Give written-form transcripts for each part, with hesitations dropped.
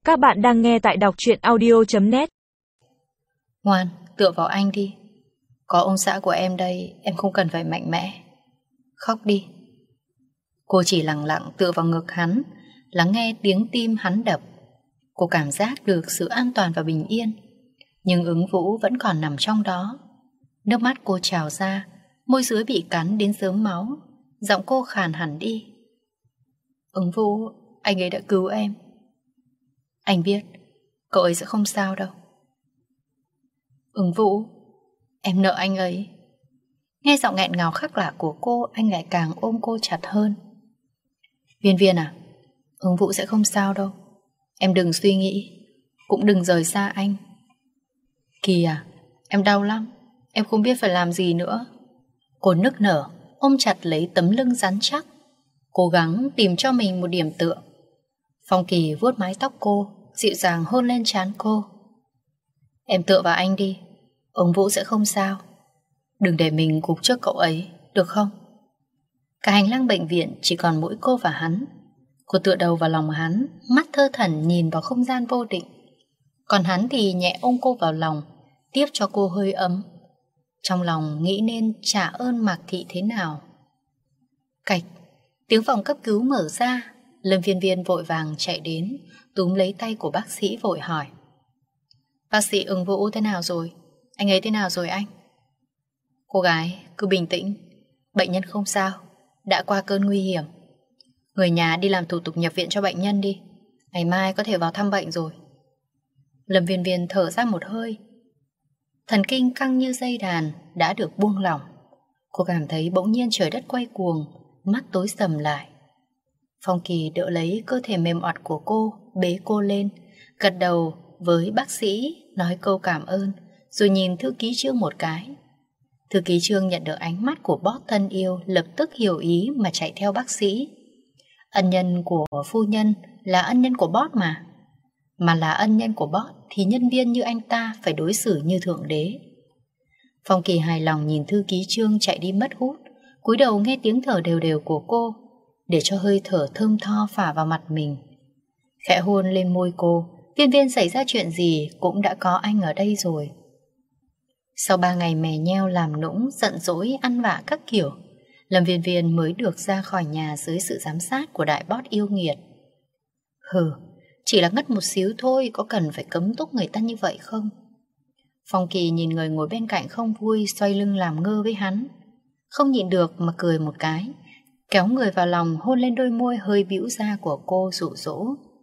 Các bạn đang nghe tại đọc truyện audio.net. Ngoan, tựa vào anh đi. Có ông xã của em đây, em không cần phải mạnh mẽ. Khóc đi. Cô chỉ lặng lặng tựa vào ngực hắn, lắng nghe tiếng tim hắn đập. Cô cảm giác được sự an toàn và bình yên. Nhưng Ứng Vũ vẫn còn nằm trong đó. Nước mắt cô trào ra, môi dưới bị cắn đến rớm máu. Giọng cô khàn hẳn đi. Ứng Vũ, anh ấy đã cứu em. Anh biết, cậu ấy sẽ không sao đâu. Ứng Vũ, em nợ anh ấy. Nghe giọng nghẹn ngào khắc lạ của cô, anh lại càng ôm cô chặt hơn. Viên Viên à, Ứng Vũ sẽ không sao đâu. Em đừng suy nghĩ, cũng đừng rời xa anh. Kỳ à, em đau lắm, em không biết phải làm gì nữa. Cô nức nở, ôm chặt lấy tấm lưng rắn chắc, cố gắng tìm cho mình một điểm tựa. Phong Kỳ vuốt mái tóc cô, dịu dàng hôn lên trán cô. Em tựa vào anh đi, Ứng Vũ sẽ không sao. Đừng để mình gục trước cậu ấy, được không? Cả hành lang bệnh viện chỉ còn mỗi cô và hắn. Cô tựa đầu vào lòng hắn, mắt thơ thẩn nhìn vào không gian vô định. Còn hắn thì nhẹ ôm cô vào lòng, tiếp cho cô hơi ấm. Trong lòng nghĩ nên trả ơn Mạc Thị thế nào. Cạch, tiếng phòng cấp cứu mở ra. Lâm Viên Viên vội vàng chạy đến, túm lấy tay của bác sĩ vội hỏi. Bác sĩ, Ứng Vũ thế nào rồi? Anh ấy thế nào rồi anh? Cô gái cứ bình tĩnh, bệnh nhân không sao, đã qua cơn nguy hiểm. Người nhà đi làm thủ tục nhập viện cho bệnh nhân đi, ngày mai có thể vào thăm bệnh rồi. Lâm Viên Viên thở ra một hơi. Thần kinh căng như dây đàn đã được buông lỏng. Cô cảm thấy bỗng nhiên trời đất quay cuồng, mắt tối sầm lại. Phong Kỳ đỡ lấy cơ thể mềm oặt của cô, bế cô lên, gật đầu với bác sĩ, nói câu cảm ơn, rồi nhìn thư ký Trương một cái. Thư ký Trương nhận được ánh mắt của boss thân yêu, lập tức hiểu ý mà chạy theo bác sĩ. Ân nhân của phu nhân là ân nhân của boss mà là ân nhân của boss thì nhân viên như anh ta phải đối xử như thượng đế. Phong Kỳ hài lòng nhìn thư ký Trương chạy đi mất hút, cúi đầu nghe tiếng thở đều đều của cô, để cho hơi thở thơm tho phả vào mặt mình. Khẽ hôn lên môi cô. Viên Viên xảy ra chuyện gì cũng đã có anh ở đây rồi. Sau 3 ngày mè nheo làm nũng, giận dỗi, ăn vạ các kiểu, Lâm Viên Viên mới được ra khỏi nhà dưới sự giám sát của đại boss yêu nghiệt. Hừ, chỉ là ngất một xíu thôi, có cần phải cấm túc người ta như vậy không? Phong Kỳ nhìn người ngồi bên cạnh không vui, xoay lưng làm ngơ với hắn. Không nhịn được mà cười một cái, kéo người vào lòng hôn lên đôi môi hơi bĩu ra của cô dụ dỗ.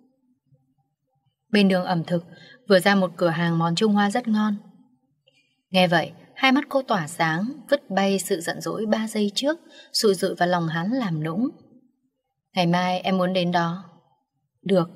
Bên đường ẩm thực vừa ra một cửa hàng món Trung Hoa rất ngon. Nghe vậy, hai mắt cô tỏa sáng, vứt bay sự giận dỗi 3 giây trước, sụi dụi vào lòng hắn làm nũng. Ngày mai em muốn đến đó. Được.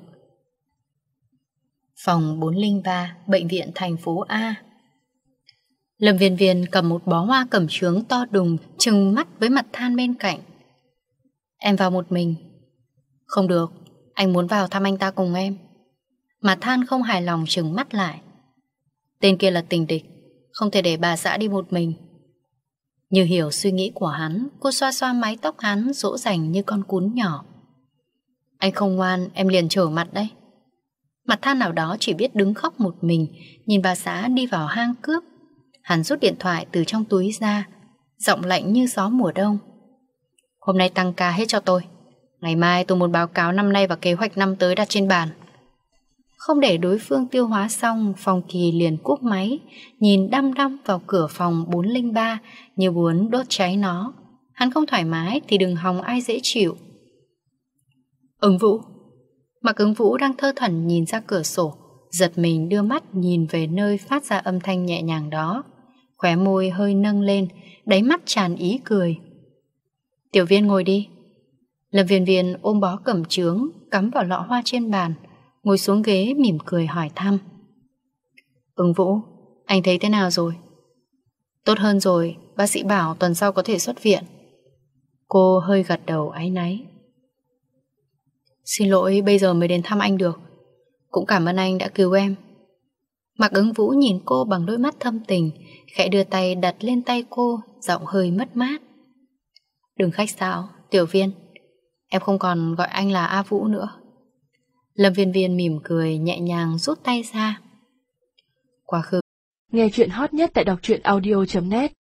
Phòng 403, bệnh viện thành phố A. Lâm Viên Viên cầm một bó hoa cẩm chướng to đùng, trừng mắt với mặt Than bên cạnh. Em vào một mình. Không được, anh muốn vào thăm anh ta cùng em. Mặt Than không hài lòng trừng mắt lại. Tên kia là tình địch, không thể để bà xã đi một mình. Như hiểu suy nghĩ của hắn, cô xoa xoa mái tóc hắn dỗ dành như con cún nhỏ. Anh không ngoan, em liền trở mặt đấy. Mặt Than nào đó chỉ biết đứng khóc một mình, nhìn bà xã đi vào hang cướp. Hắn rút điện thoại từ trong túi ra, giọng lạnh như gió mùa đông. Hôm nay tăng ca hết cho tôi. Ngày mai tôi muốn báo cáo năm nay và kế hoạch năm tới đặt trên bàn. Không để đối phương tiêu hóa xong, Phong Kỳ liền cúp máy, nhìn đăm đăm vào cửa phòng 403 như muốn đốt cháy nó. Hắn không thoải mái thì đừng hòng ai dễ chịu. Ứng Vũ. Mặc Ứng Vũ đang thơ thẩn nhìn ra cửa sổ, giật mình đưa mắt nhìn về nơi phát ra âm thanh nhẹ nhàng đó. Khóe môi hơi nâng lên, đáy mắt tràn ý cười. Tiểu Viên ngồi đi. Lâm Viên Viên ôm bó cẩm chướng cắm vào lọ hoa trên bàn, ngồi xuống ghế mỉm cười hỏi thăm. Ứng Vũ, anh thấy thế nào rồi? Tốt hơn rồi, bác sĩ bảo tuần sau có thể xuất viện. Cô hơi gật đầu áy náy. Xin lỗi, bây giờ mới đến thăm anh được. Cũng cảm ơn anh đã cứu em. Mạc Ứng Vũ nhìn cô bằng đôi mắt thâm tình, khẽ đưa tay đặt lên tay cô, giọng hơi mất mát. Đừng khách sáo, Tiểu Viên. Em không còn gọi anh là A Vũ nữa. Lâm Viên Viên mỉm cười nhẹ nhàng rút tay ra. Quá khứ. Nghe chuyện hot nhất tại đọc truyện audio.net